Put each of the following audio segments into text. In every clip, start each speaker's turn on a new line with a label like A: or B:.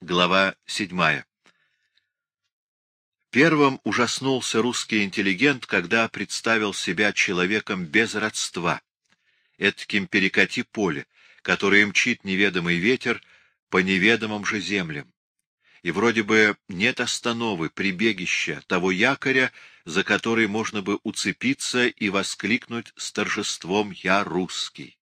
A: Глава 7. Первым ужаснулся русский интеллигент, когда представил себя человеком без родства, этким перекати поле, которое мчит неведомый ветер по неведомым же землям. И вроде бы нет остановы, прибегища, того якоря, за который можно бы уцепиться и воскликнуть с торжеством «Я русский».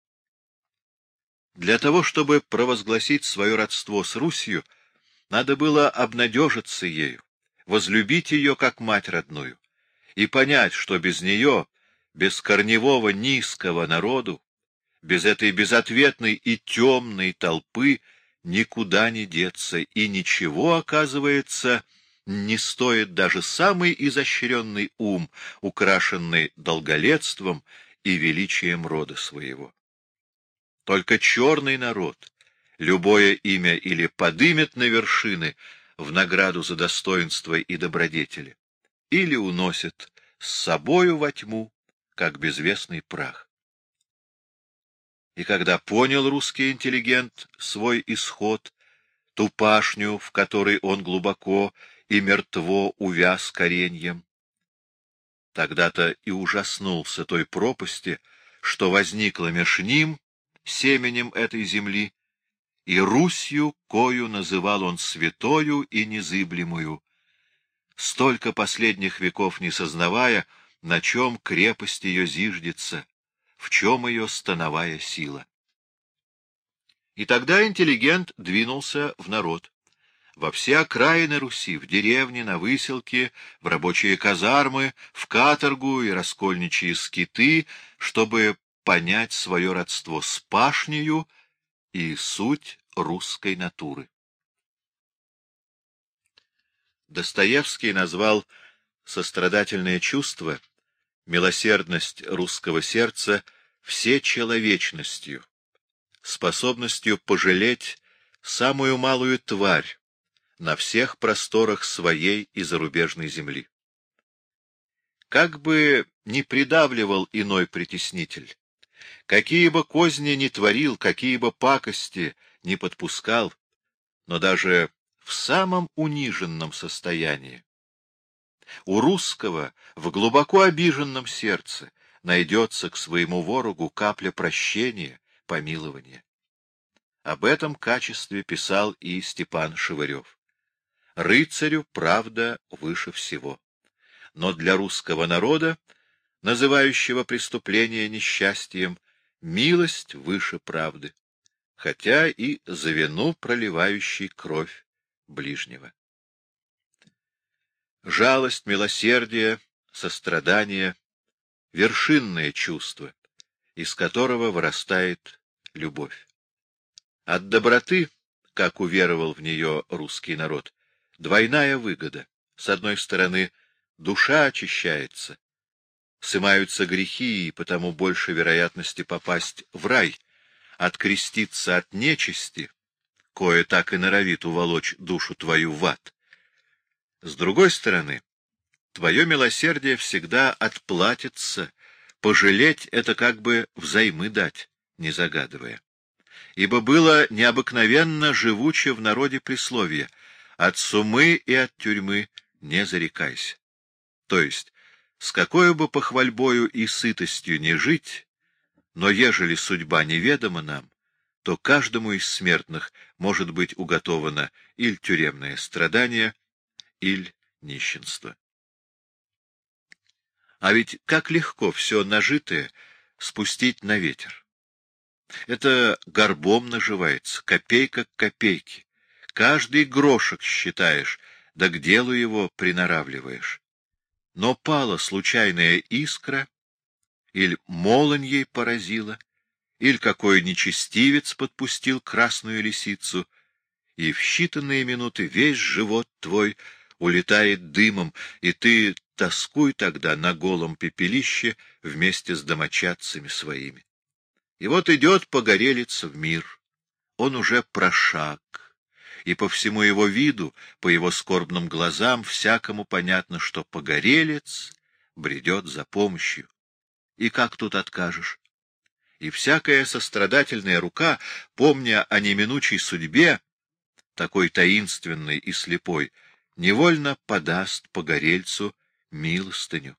A: Для того, чтобы провозгласить свое родство с Русью, надо было обнадежиться ею, возлюбить ее как мать родную, и понять, что без нее, без корневого низкого народу, без этой безответной и темной толпы никуда не деться, и ничего, оказывается, не стоит даже самый изощренный ум, украшенный долголетством и величием рода своего. Только черный народ любое имя или подымет на вершины в награду за достоинство и добродетели, или уносит с собою во тьму, как безвестный прах. И когда понял русский интеллигент свой исход, ту пашню, в которой он глубоко и мертво увяз кореньем, тогда-то и ужаснулся той пропасти, что возникла меж ним, семенем этой земли, и Русью, кою называл он святою и незыблемую, столько последних веков не сознавая, на чем крепость ее зиждется, в чем ее становая сила. И тогда интеллигент двинулся в народ, во все окраины Руси, в деревни, на выселки, в рабочие казармы, в каторгу и раскольничьи скиты, чтобы понять свое родство с пашнею и суть русской натуры. Достоевский назвал сострадательное чувство, милосердность русского сердца всечеловечностью, способностью пожалеть самую малую тварь на всех просторах своей и зарубежной земли. Как бы ни придавливал иной притеснитель, какие бы козни ни творил, какие бы пакости ни подпускал, но даже в самом униженном состоянии у русского в глубоко обиженном сердце найдется к своему ворогу капля прощения, помилования. Об этом качестве писал и Степан Шевырев. Рыцарю правда выше всего. Но для русского народа, называющего преступление несчастьем, милость выше правды, хотя и за вину проливающей кровь ближнего. Жалость, милосердие, сострадание — вершинное чувство, из которого вырастает любовь. От доброты, как уверовал в нее русский народ, двойная выгода. С одной стороны, душа очищается, сымаются грехи, и потому больше вероятности попасть в рай, откреститься от нечисти, кое так и норовит уволочь душу твою в ад. С другой стороны, твое милосердие всегда отплатится, пожалеть — это как бы взаймы дать, не загадывая. Ибо было необыкновенно живуче в народе присловие: от сумы и от тюрьмы не зарекайся. То есть, с какой бы похвальбою и сытостью не жить, но ежели судьба неведома нам, то каждому из смертных может быть уготовано иль тюремное страдание, иль нищенство. А ведь как легко все нажитое спустить на ветер. Это горбом наживается, копейка к копейке. Каждый грошек считаешь, да к делу его приноравливаешь. Но пала случайная искра, или молнь ей поразила, или какой нечестивец подпустил красную лисицу, и в считанные минуты весь живот твой улетает дымом, и ты тоскуй тогда на голом пепелище вместе с домочадцами своими. И вот идет погорелец в мир, он уже прошаг, и по всему его виду, по его скорбным глазам всякому понятно, что погорелец бредет за помощью. И как тут откажешь? И всякая сострадательная рука, помня о неминучей судьбе, такой таинственный и слепой, невольно подаст погорельцу милостыню.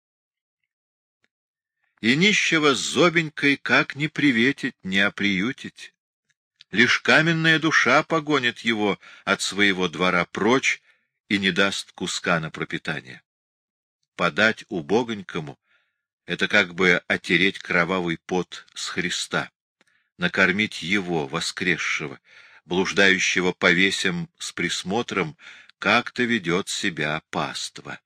A: И нищего с зобенькой как не приветить, не оприютить. Лишь каменная душа погонит его от своего двора прочь и не даст куска на пропитание. Подать убогонькому — это как бы отереть кровавый пот с Христа, накормить его, воскресшего, блуждающего по весям с присмотром, как-то ведет себя паства.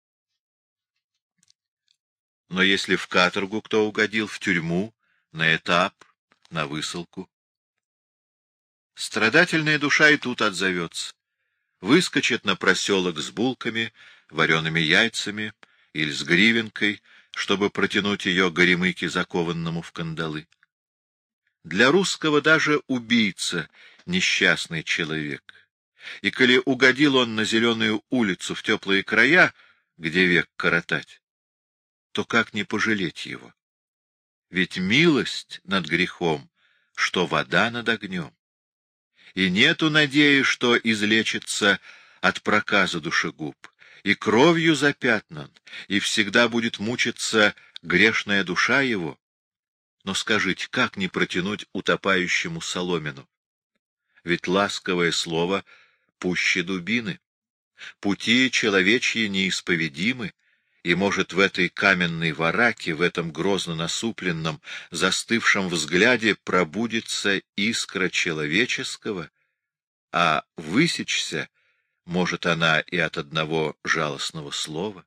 A: Но если в каторгу кто угодил, в тюрьму, на этап, на высылку, страдательная душа и тут отзовется, выскочит на проселок с булками, вареными яйцами или с гривенкой, чтобы протянуть ее горемыке, закованному в кандалы. Для русского даже убийца — несчастный человек. И коли угодил он на зеленую улицу в теплые края, где век коротать, то как не пожалеть его? Ведь милость над грехом, что вода над огнем. И нету надеи, что излечится от проказа душегуб, и кровью запятнан, и всегда будет мучиться грешная душа его. Но скажите, как не протянуть утопающему соломину? Ведь ласковое слово пуще дубины. Пути человечьи неисповедимы, и, может, в этой каменной вараке, в этом грозно насупленном, застывшем взгляде пробудится искра человеческого, а высечься может она и от одного жалостного слова.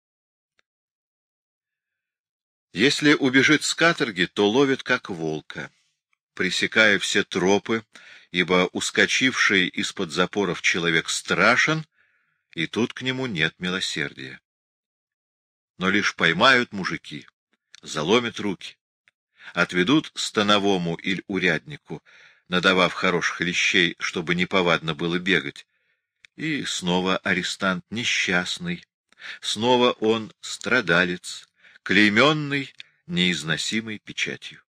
A: Если убежит с каторги, то ловит как волка, пресекая все тропы, ибо ускочивший из-под запоров человек страшен, и тут к нему нет милосердия. Но лишь поймают мужики, заломят руки, отведут становому или уряднику, надавав хороших лещей, чтобы неповадно было бегать, и снова арестант несчастный, снова он страдалец, клейменный неизносимой печатью.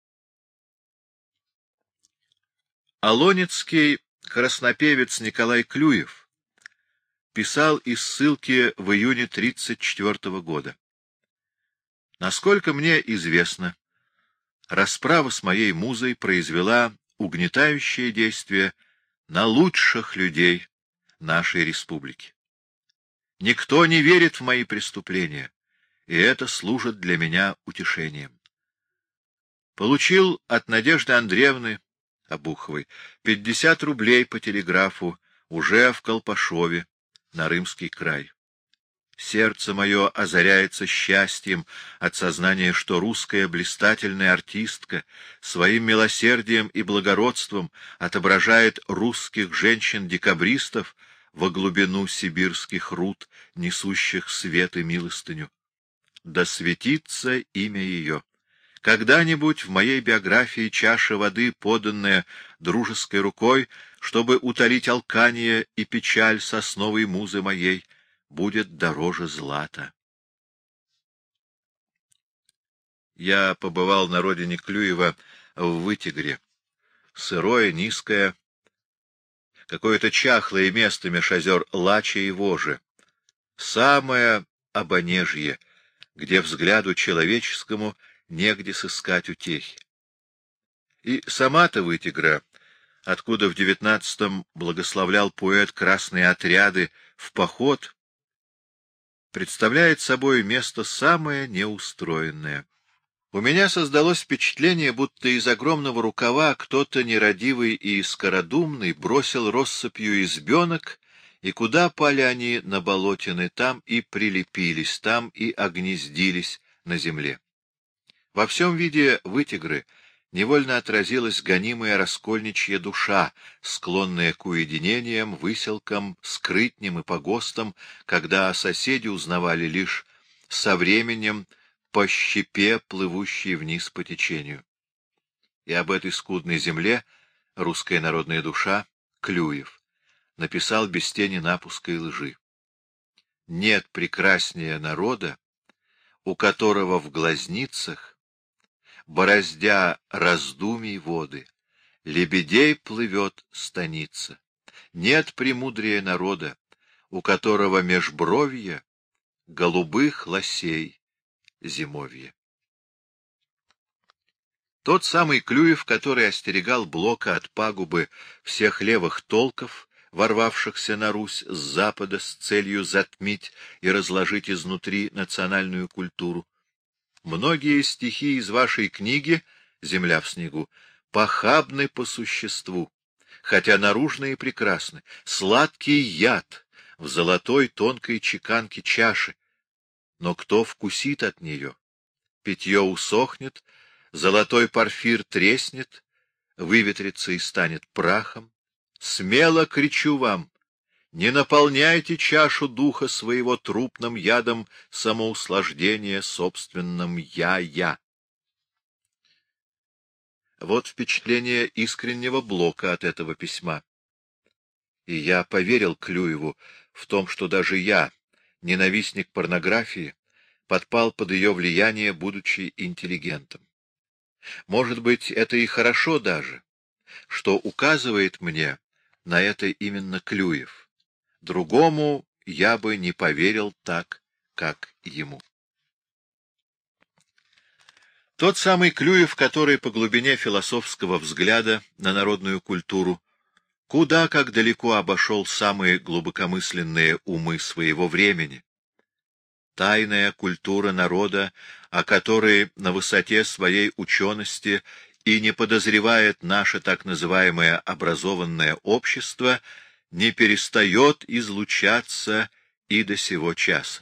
A: Олонецкий краснопевец Николай Клюев писал из ссылки в июне 1934 года. Насколько мне известно, расправа с моей музой произвела угнетающее действие на лучших людей нашей республики. Никто не верит в мои преступления, и это служит для меня утешением. Получил от Надежды Андреевны Обуховой 50 рублей по телеграфу уже в Колпашове, на Рымский край. Сердце мое озаряется счастьем от сознания, что русская блистательная артистка своим милосердием и благородством отображает русских женщин-декабристов во глубину сибирских руд, несущих свет и милостыню. Да светится имя ее. Когда-нибудь в моей биографии чаша воды, поданная дружеской рукой, чтобы утолить алкание и печаль сосновой музы моей, будет дороже злата. Я побывал на родине Клюева в Вытегре. Сырое, низкое, какое-то чахлое место меж озер Лача и Вожи. Самое Обонежье, где взгляду человеческому негде сыскать утехи. И сама-то Вытегра, откуда в 19-м благословлял поэт красные отряды в поход, представляет собой место самое неустроенное. У меня создалось впечатление, будто из огромного рукава кто-то нерадивый и скородумный бросил россыпью избенок, и куда пали они на болотины, там и прилепились, там и огнездились на земле. Во всем виде Вытегры невольно отразилась гонимая раскольничья душа, склонная к уединениям, выселкам, скрытням и погостам, когда соседи узнавали лишь со временем по щепе, плывущей вниз по течению. И об этой скудной земле русская народная душа, Клюев, написал без тени напуска и лжи. Нет прекраснее народа, у которого в глазницах, бороздя раздумий воды, лебедей плывет станица, нет премудрее народа, у которого межбровье голубых лосей зимовье. Тот самый Клюев, который остерегал Блока от пагубы всех левых толков, ворвавшихся на Русь с запада с целью затмить и разложить изнутри национальную культуру. Многие стихи из вашей книги «Земля в снегу» похабны по существу, хотя наружные прекрасны, сладкий яд в золотой тонкой чеканке чаши. Но кто вкусит от нее? Питье усохнет, золотой порфир треснет, выветрится и станет прахом. Смело кричу вам, не наполняйте чашу духа своего трупным ядом самоуслаждения собственным «я». Вот впечатление искреннего Блока от этого письма. И я поверил Клюеву в том, что даже я, ненавистник порнографии, подпал под ее влияние, будучи интеллигентом. Может быть, это и хорошо даже, что указывает мне на это именно Клюев. Другому я бы не поверил так, как ему. Тот самый Клюев, который по глубине философского взгляда на народную культуру куда как далеко обошел самые глубокомысленные умы своего времени. Тайная культура народа, о которой на высоте своей учености и не подозревает наше так называемое образованное общество, не перестает излучаться и до сего часа.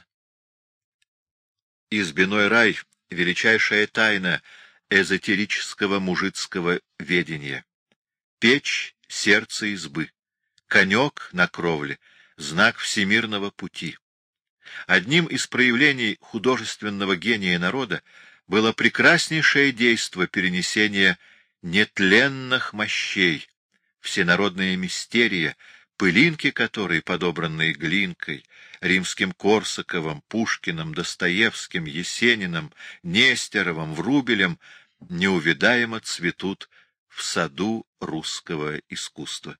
A: Избиной рай — величайшая тайна эзотерического мужицкого ведения. Печь — сердце избы, конек на кровле — знак всемирного пути. Одним из проявлений художественного гения народа было прекраснейшее действо перенесения нетленных мощей, всенародная мистерия, пылинки которой, подобранные Глинкой, римским Корсаковым, Пушкиным, Достоевским, Есениным, Нестеровым, Врубелем, неувидаемо цветут в саду русского искусства.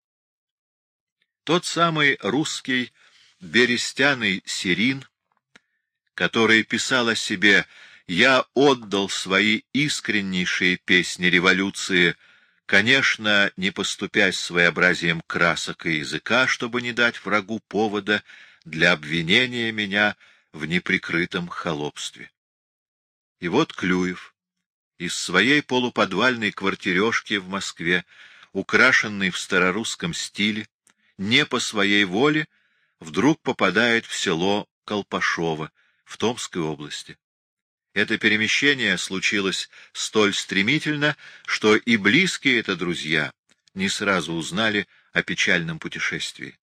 A: Тот самый русский берестяный Сирин, который писал о себе «Я отдал свои искреннейшие песни революции», конечно, не поступясь своеобразием красок и языка, чтобы не дать врагу повода для обвинения меня в неприкрытом холопстве. И вот Клюев из своей полуподвальной квартирежки в Москве, украшенной в старорусском стиле, не по своей воле, вдруг попадает в село Колпашово в Томской области. Это перемещение случилось столь стремительно, что и близкие это друзья не сразу узнали о печальном путешествии.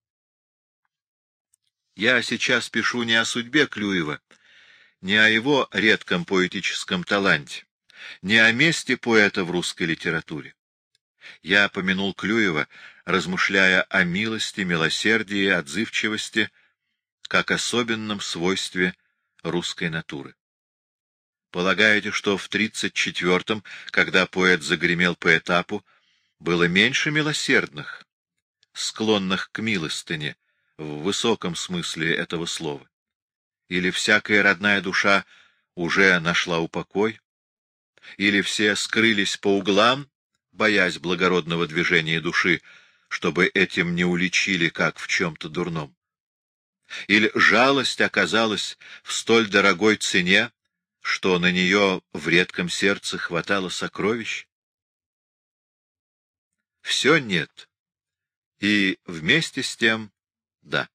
A: Я сейчас пишу не о судьбе Клюева, не о его редком поэтическом таланте, не о месте поэта в русской литературе. Я помянул Клюева, размышляя о милости, милосердии, отзывчивости, как особенном свойстве русской натуры. Полагаете, что в 34-м, когда поэт загремел по этапу, было меньше милосердных, склонных к милостыне в высоком смысле этого слова? Или всякая родная душа уже нашла упокой? Или все скрылись по углам, боясь благородного движения души, чтобы этим не уличили, как в чем-то дурном? Или жалость оказалась в столь дорогой цене, что на нее в редком сердце хватало сокровищ? Все нет, и вместе с тем да.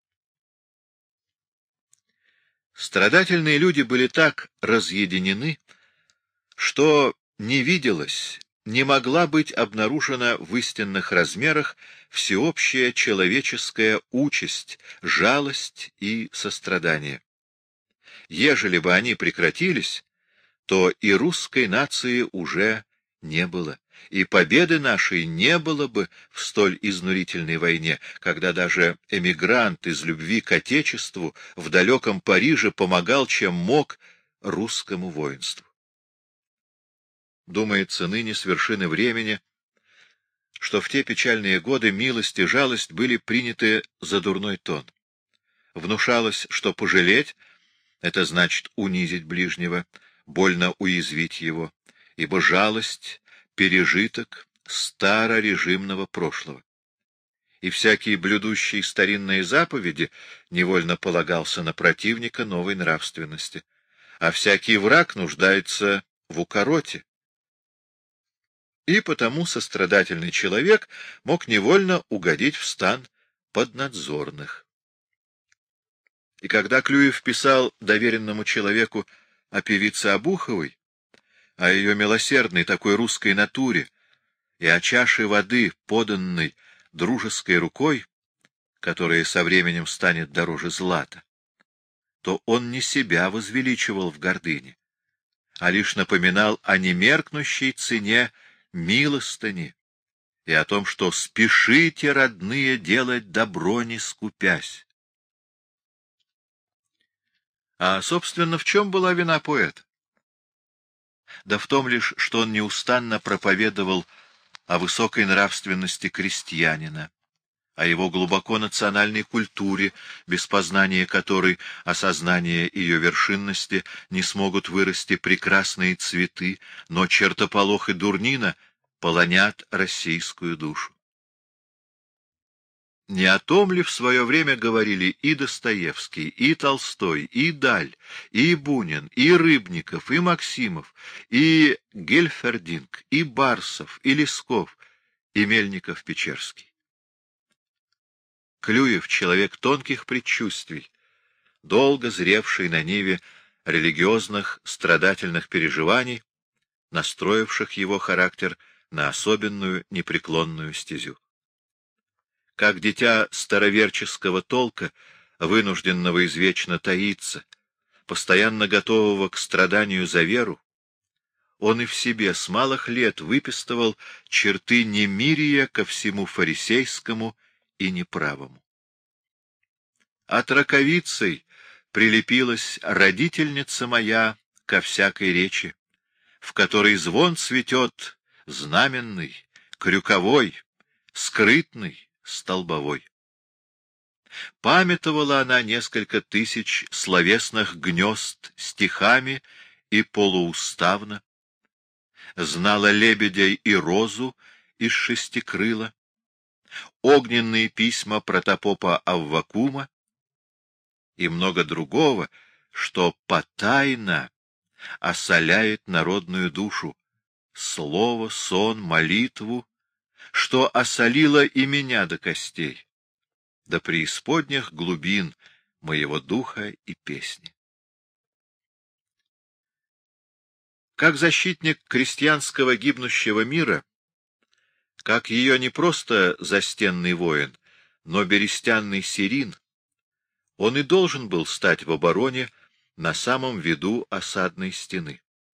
A: Страдательные люди были так разъединены, что не виделось, не могла быть обнаружена в истинных размерах всеобщая человеческая участь, жалость и сострадание. Ежели бы они прекратились, то и русской нации уже не было, и победы нашей не было бы в столь изнурительной войне, когда даже эмигрант из любви к Отечеству в далеком Париже помогал, чем мог, русскому воинству. Думается ныне с вершины времени, что в те печальные годы милость и жалость были приняты за дурной тон. Внушалось, что пожалеть — это значит унизить ближнего, больно уязвить его, ибо жалость — пережиток старорежимного прошлого. И всякий блюдущий старинные заповеди невольно полагался на противника новой нравственности, а всякий враг нуждается в укороте. И потому сострадательный человек мог невольно угодить в стан поднадзорных. И когда Клюев писал доверенному человеку о певице Обуховой, о ее милосердной такой русской натуре и о чаше воды, поданной дружеской рукой, которая со временем станет дороже злата, то он не себя возвеличивал в гордыне, а лишь напоминал о немеркнущей цене милостыни и о том, что спешите, родные, делать добро, не скупясь. А, собственно, в чем была вина поэта? Да в том лишь, что он неустанно проповедовал о высокой нравственности крестьянина, о его глубоко национальной культуре, без познания которой, осознания ее вершинности, не смогут вырасти прекрасные цветы, но чертополох и дурнина полонят российскую душу. Не о том ли в свое время говорили и Достоевский, и Толстой, и Даль, и Бунин, и Рыбников, и Максимов, и Гельфердинг, и Барсов, и Лесков, и Мельников-Печерский? Клюев — человек тонких предчувствий, долго зревший на ниве религиозных страдательных переживаний, настроивших его характер на особенную непреклонную стезю. Как дитя староверческого толка, вынужденного извечно таиться, постоянно готового к страданию за веру, он и в себе с малых лет выпистывал черты немирия ко всему фарисейскому и неправому. От раковицей прилепилась родительница моя ко всякой речи, в которой звон цветет знаменный, крюковой, скрытный, столбовой. Памятовала она несколько тысяч словесных гнезд стихами и полууставно, знала лебедя и розу из шестикрыла, огненные письма протопопа Аввакума и много другого, что потайно осоляет народную душу, слово, сон, молитву, что осолило и меня до костей, до преисподних глубин моего духа и песни. Как защитник крестьянского гибнущего мира, как ее не просто застенный воин, но берестянный сирин, он и должен был стать в обороне на самом виду осадной стены.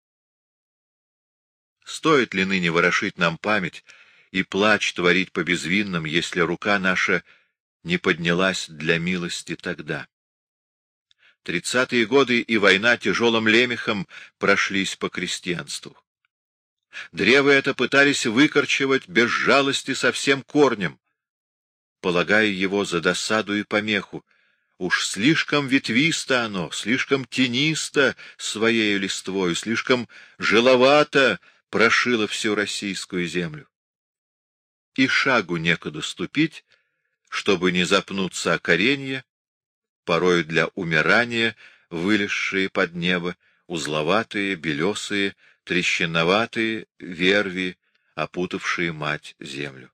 A: Стоит ли ныне ворошить нам память и плач творить по безвинным, если рука наша не поднялась для милости тогда? 30-е годы и война тяжелым лемехом прошлись по крестьянству. Древо это пытались выкорчевать без жалости со всем корнем, полагая его за досаду и помеху. Уж слишком ветвисто оно, слишком тенисто своею листвою, слишком жиловато прошило всю российскую землю. И шагу некуда ступить, чтобы не запнуться о коренья, порою для умирания, вылезшие под небо, узловатые, белесые, трещиноватые верви, опутавшие мать землю.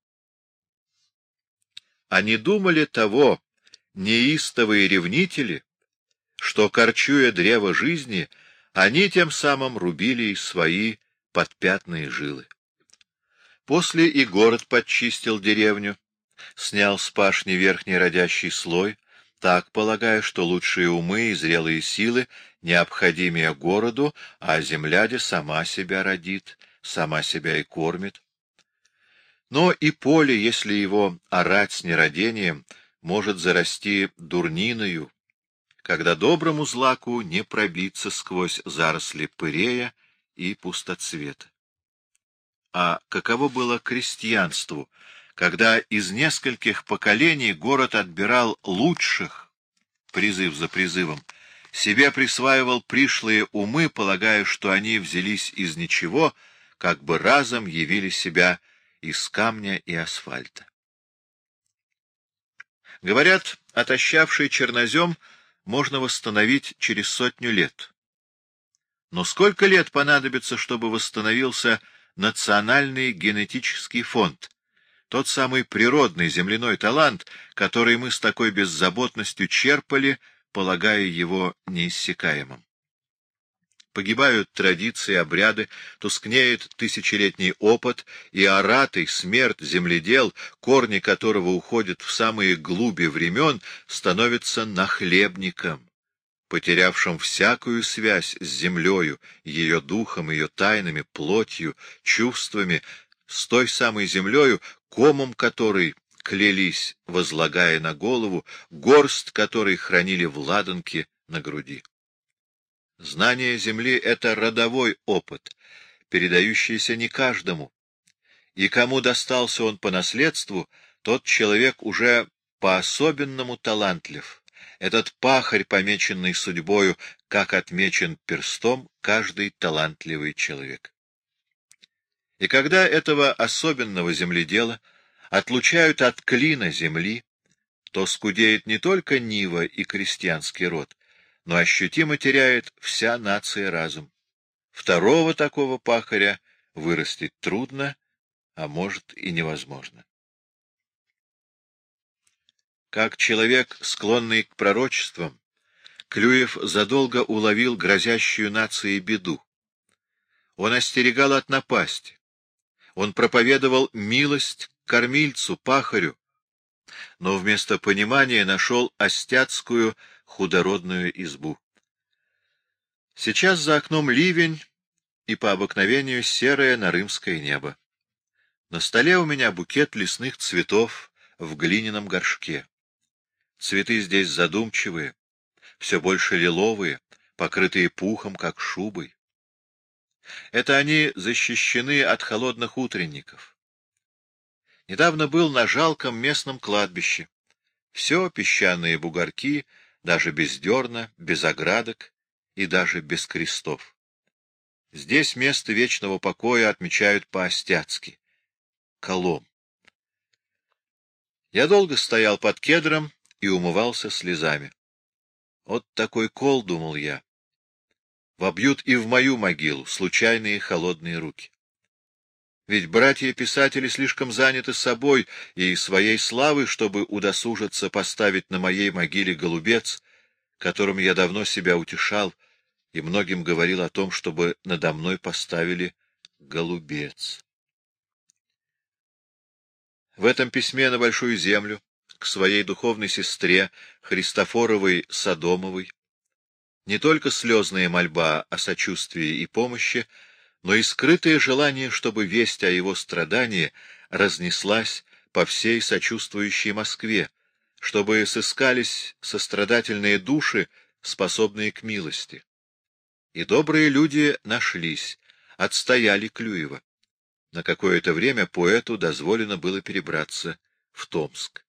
A: А не думали того неистовые ревнители, что, корчуя древо жизни, они тем самым рубили и свои подпятные жилы. После и город подчистил деревню, снял с пашни верхний родящий слой, так полагая, что лучшие умы и зрелые силы необходимее городу, а земляде сама себя родит, сама себя и кормит. Но и поле, если его орать с нерадением, может зарасти дурниною, когда доброму злаку не пробиться сквозь заросли пырея и пустоцвета. А каково было крестьянству, когда из нескольких поколений город отбирал лучших, призыв за призывом, себе присваивал пришлые умы, полагая, что они взялись из ничего, как бы разом явили себя из камня и асфальта. Говорят, отощавший чернозем можно восстановить через 100 лет. Но сколько лет понадобится, чтобы восстановился национальный генетический фонд, тот самый природный земляной талант, который мы с такой беззаботностью черпали, полагая его неиссякаемым? Погибают традиции, обряды, тускнеет тысячелетний опыт, и оратый, смерть, земледел, корни которого уходят в самые глуби времен, становится нахлебником, потерявшим всякую связь с землею, ее духом, ее тайнами, плотью, чувствами, с той самой землею, комом которой клялись, возлагая на голову, горсть которой хранили в ладанке на груди. Знание земли — это родовой опыт, передающийся не каждому, и кому достался он по наследству, тот человек уже по-особенному талантлив. Этот пахарь, помеченный судьбою, как отмечен перстом каждый талантливый человек. И когда этого особенного земледела отлучают от клина земли, то скудеет не только нива и крестьянский род, но ощутимо теряет вся нация разум. Второго такого пахаря вырастить трудно, а может и невозможно. Как человек, склонный к пророчествам, Клюев задолго уловил грозящую нации беду. Он остерегал от напасти. Он проповедовал милость к кормильцу, пахарю, но вместо понимания нашел остяцкую худородную избу. Сейчас за окном ливень и по обыкновению серое нарымское небо. На столе у меня букет лесных цветов в глиняном горшке. Цветы здесь задумчивые, все больше лиловые, покрытые пухом, как шубой. Это они защищены от холодных утренников. Недавно был на жалком местном кладбище. Все песчаные бугорки, даже без дерна, без оградок и даже без крестов. Здесь место вечного покоя отмечают по-остяцки — колом. Я долго стоял под кедром и умывался слезами. Вот такой кол, думал я, вобьют и в мою могилу случайные холодные руки. Ведь братья-писатели слишком заняты собой и своей славой, чтобы удосужиться поставить на моей могиле голубец, которым я давно себя утешал, и многим говорил о том, чтобы надо мной поставили голубец. В этом письме на Большую Землю к своей духовной сестре Христофоровой Содомовой не только слезная мольба о сочувствии и помощи, но и скрытое желание, чтобы весть о его страдании разнеслась по всей сочувствующей Москве, чтобы сыскались сострадательные души, способные к милости. И добрые люди нашлись, отстояли Клюева. На какое-то время поэту дозволено было перебраться в Томск.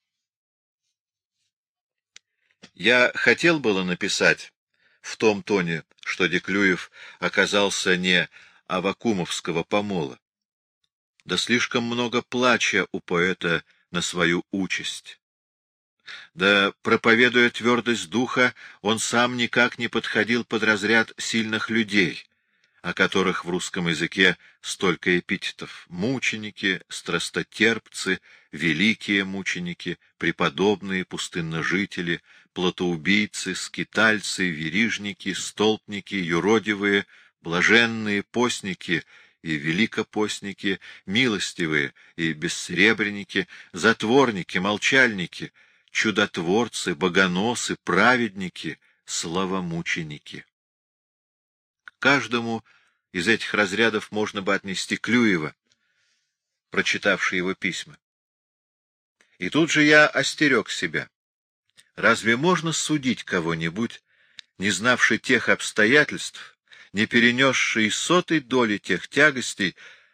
A: Я хотел было написать в том тоне, что Деклюев оказался не аввакумовского помола. Да слишком много плача у поэта на свою участь. Да, проповедуя твердость духа, он сам никак не подходил под разряд сильных людей, о которых в русском языке столько эпитетов: мученики, страстотерпцы, великие мученики, преподобные, пустынножители, плотоубийцы, скитальцы, верижники, столпники, юродивые, блаженные, постники и великопостники, милостивые и бессребреники, затворники, молчальники, чудотворцы, богоносы, праведники, славомученики. К каждому из этих разрядов можно бы отнести Клюева, прочитавший его письма. И тут же я остерег себя. Разве можно судить кого-нибудь, не знавший тех обстоятельств, не перенесший сотой доли тех тягостей,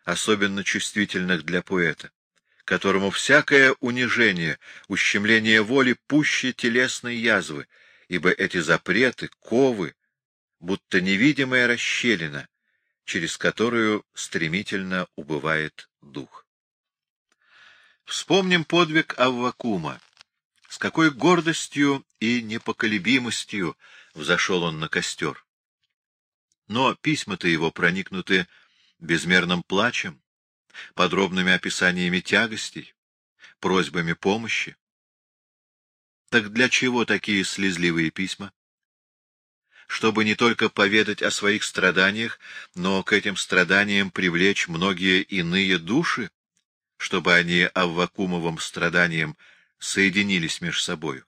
A: особенно чувствительных для поэта, которому всякое унижение, ущемление воли пуще телесной язвы, ибо эти запреты, ковы, будто невидимая расщелина, через которую стремительно убывает дух. Вспомним подвиг Аввакума. С какой гордостью и непоколебимостью взошел он на костер. Но письма-то его проникнуты безмерным плачем, подробными описаниями тягостей, просьбами помощи. Так для чего такие слезливые письма? Чтобы не только поведать о своих страданиях, но к этим страданиям привлечь многие иные души, чтобы они Аввакумовым страданиям соединились между собою.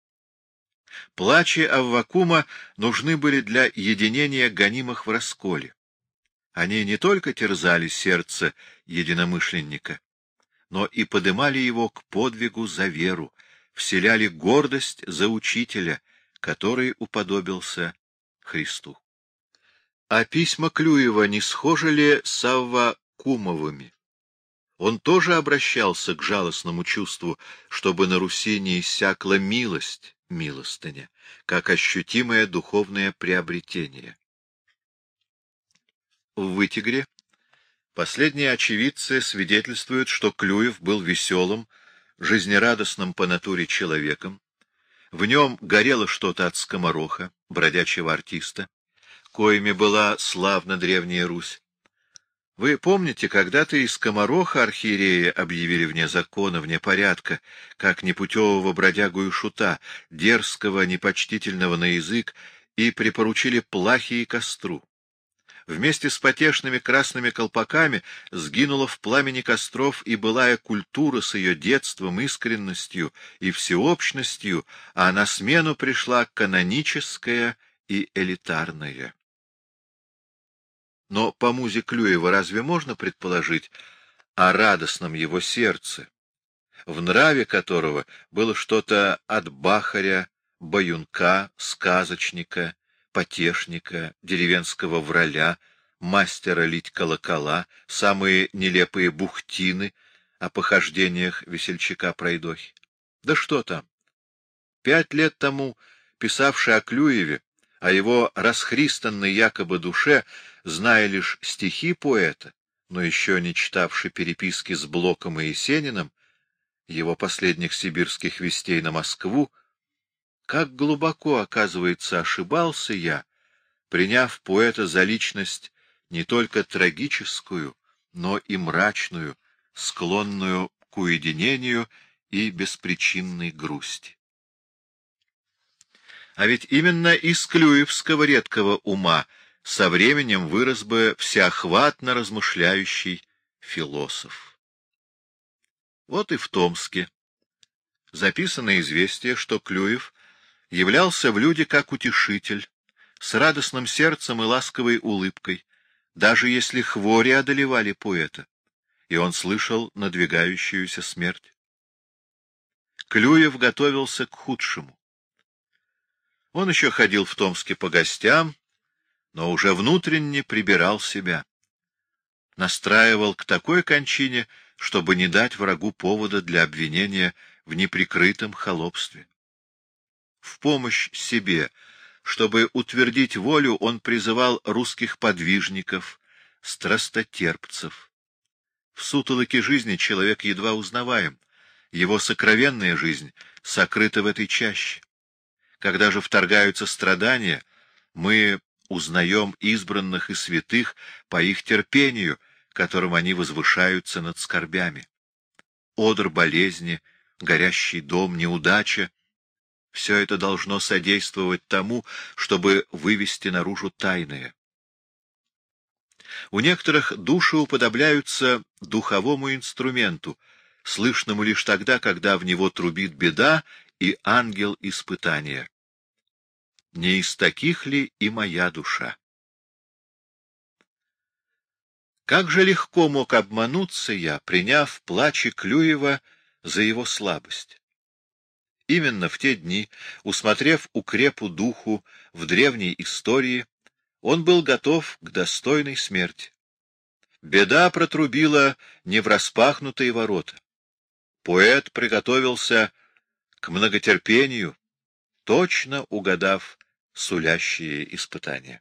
A: Плачи Аввакума нужны были для единения гонимых в расколе. Они не только терзали сердце единомышленника, но и подымали его к подвигу за веру, вселяли гордость за учителя, который уподобился Христу. А письма Клюева не схожи ли с Аввакумовыми? Он тоже обращался к жалостному чувству, чтобы на Руси не иссякла милость, милостыня, как ощутимое духовное приобретение. В Вытегре последние очевидцы свидетельствуют, что Клюев был веселым, жизнерадостным по натуре человеком, в нем горело что-то от скомороха, бродячего артиста, коими была славна древняя Русь. Вы помните, когда-то из скомороха архиерея объявили вне закона, вне порядка, как непутевого бродягу и шута, дерзкого, непочтительного на язык, и припоручили плахе и костру. Вместе с потешными красными колпаками сгинула в пламени костров и былая культура с ее детством, искренностью и всеобщностью, а на смену пришла каноническая и элитарная. Но по музе Клюева разве можно предположить о радостном его сердце, в нраве которого было что-то от бахаря, баюнка, сказочника, потешника, деревенского враля, мастера лить колокола, самые нелепые бухтины о похождениях весельчака-пройдохи? Да что там! 5 лет тому, писавший о Клюеве, о его расхристанной якобы душе, зная лишь стихи поэта, но еще не читавший переписки с Блоком и Есениным, его последних сибирских вестей на Москву, как глубоко, оказывается, ошибался я, приняв поэта за личность не только трагическую, но и мрачную, склонную к уединению и беспричинной грусти. А ведь именно из клюевского редкого ума со временем вырос бы всеохватно размышляющий философ. Вот и в Томске записано известие, что Клюев являлся в люде как утешитель, с радостным сердцем и ласковой улыбкой, даже если хвори одолевали поэта, и он слышал надвигающуюся смерть. Клюев готовился к худшему. Он еще ходил в Томске по гостям, но уже внутренне прибирал себя. Настраивал к такой кончине, чтобы не дать врагу повода для обвинения в неприкрытом холопстве. В помощь себе, чтобы утвердить волю, он призывал русских подвижников, страстотерпцев. В сутолоке жизни человек едва узнаваем, его сокровенная жизнь сокрыта в этой чаще. Когда же вторгаются страдания, мы узнаем избранных и святых по их терпению, которым они возвышаются над скорбями. Одр болезни, горящий дом, неудача — все это должно содействовать тому, чтобы вывести наружу тайное. У некоторых души уподобляются духовому инструменту, слышному лишь тогда, когда в него трубит беда и ангел испытания. Не из таких ли и моя душа? Как же легко мог обмануться я, приняв плачи Клюева за его слабость. Именно в те дни, усмотрев укрепу духу в древней истории, он был готов к достойной смерти. Беда протрубила не в распахнутые ворота. Поэт приготовился к многотерпению, точно угадав сулящие испытания.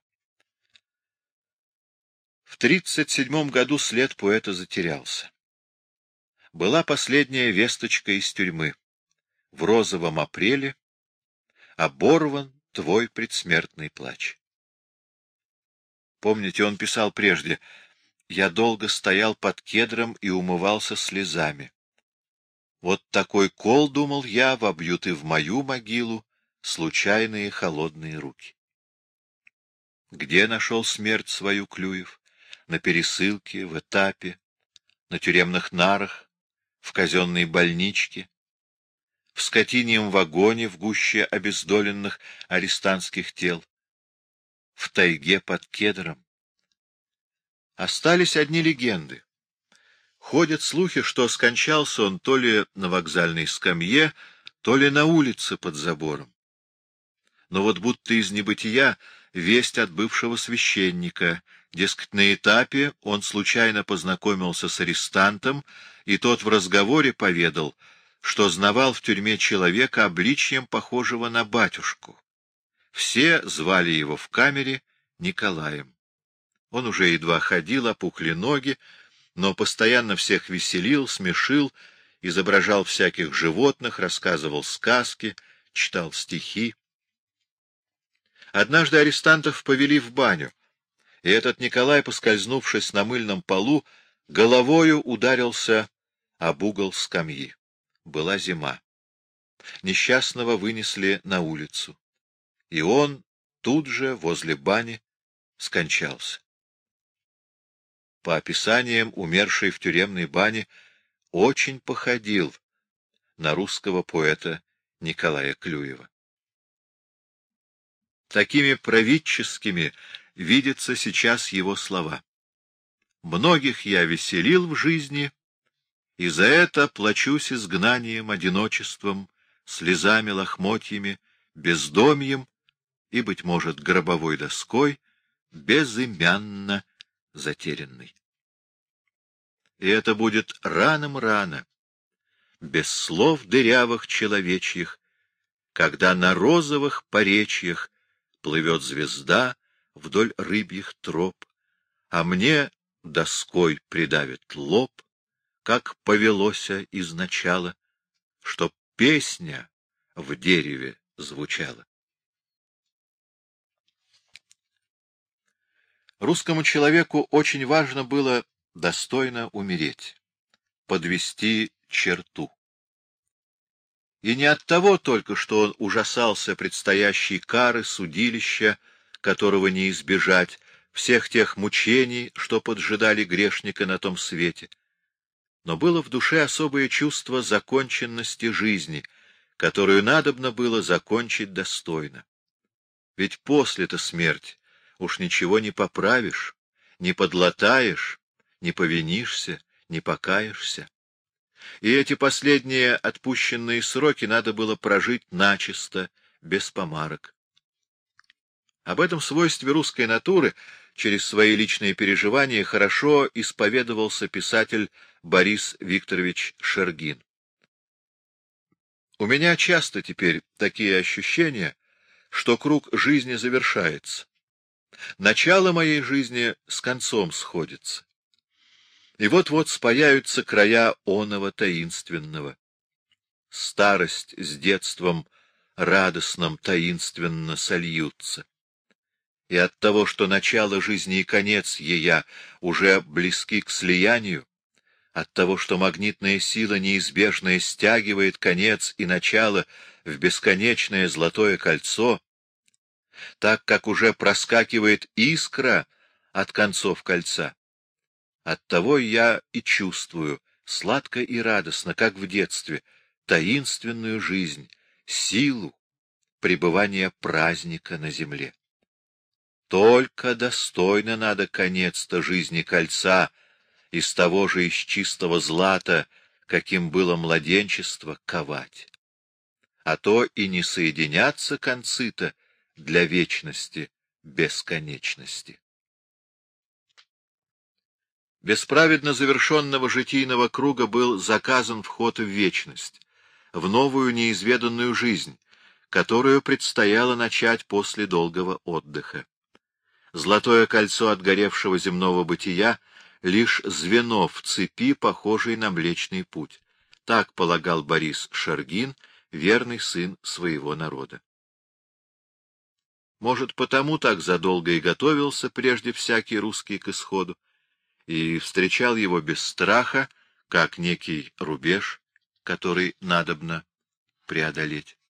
A: В 37 году след поэта затерялся. Была последняя весточка из тюрьмы. В розовом апреле оборван твой предсмертный плач. Помните, он писал прежде: «Я долго стоял под кедром и умывался слезами. Вот такой кол, думал я, вобьют и в мою могилу случайные холодные руки». Где нашел смерть свою Клюев? На пересылке, в этапе, на тюремных нарах, в казенной больничке, в скотиньем вагоне в гуще обездоленных арестантских тел, в тайге под кедром. Остались одни легенды. Ходят слухи, что скончался он то ли на вокзальной скамье, то ли на улице под забором. Но вот будто из небытия весть от бывшего священника, дескать, на этапе он случайно познакомился с арестантом, и тот в разговоре поведал, что знавал в тюрьме человека обличьем похожего на батюшку. Все звали его в камере Николаем. Он уже едва ходил, опухли ноги, но постоянно всех веселил, смешил, изображал всяких животных, рассказывал сказки, читал стихи. Однажды арестантов повели в баню, и этот Николай, поскользнувшись на мыльном полу, головою ударился об угол скамьи. Была зима. Несчастного вынесли на улицу, и он тут же возле бани скончался. По описаниям, умерший в тюремной бане очень походил на русского поэта Николая Клюева. Такими праведческими видятся сейчас его слова: «Многих я веселил в жизни, и за это плачусь изгнанием, одиночеством, слезами, лохмотьями, бездомьем и, быть может, гробовой доской, безымянно затерянный». И это будет раном-рано, без слов дырявых человечьих, когда на розовых поречьях плывет звезда вдоль рыбьих троп, а мне доской придавит лоб, как повелося изначала, чтоб песня в дереве звучала. Русскому человеку очень важно было достойно умереть, подвести черту. И не от того только, что он ужасался предстоящей кары, судилища, которого не избежать, всех тех мучений, что поджидали грешника на том свете, но было в душе особое чувство законченности жизни, которую надобно было закончить достойно. Ведь после-то смерть уж ничего не поправишь, не подлатаешь, не повинишься, не покаешься. И эти последние отпущенные сроки надо было прожить начисто, без помарок. Об этом свойстве русской натуры через свои личные переживания хорошо исповедовался писатель Борис Викторович Шергин. У меня часто теперь такие ощущения, что круг жизни завершается. Начало моей жизни с концом сходится. И вот-вот спаяются края оного таинственного. Старость с детством радостным таинственно сольются. И от того, что начало жизни и конец ея уже близки к слиянию, от того, что магнитная сила неизбежная стягивает конец и начало в бесконечное золотое кольцо, так как уже проскакивает искра от концов кольца, оттого я и чувствую сладко и радостно, как в детстве, таинственную жизнь, силу пребывания праздника на земле. Только достойно надо конец-то жизни кольца из того же из чистого злата, каким было младенчество, ковать. А то и не соединятся концы-то для вечности бесконечности. Без праведно завершенного житийного круга был заказан вход в вечность, в новую неизведанную жизнь, которую предстояло начать после долгого отдыха. Золотое кольцо отгоревшего земного бытия — лишь звено в цепи, похожей на Млечный Путь. Так полагал Борис Шергин, верный сын своего народа. Может, потому так задолго и готовился прежде всякий русский к исходу, и встречал его без страха, как некий рубеж, который надобно преодолеть.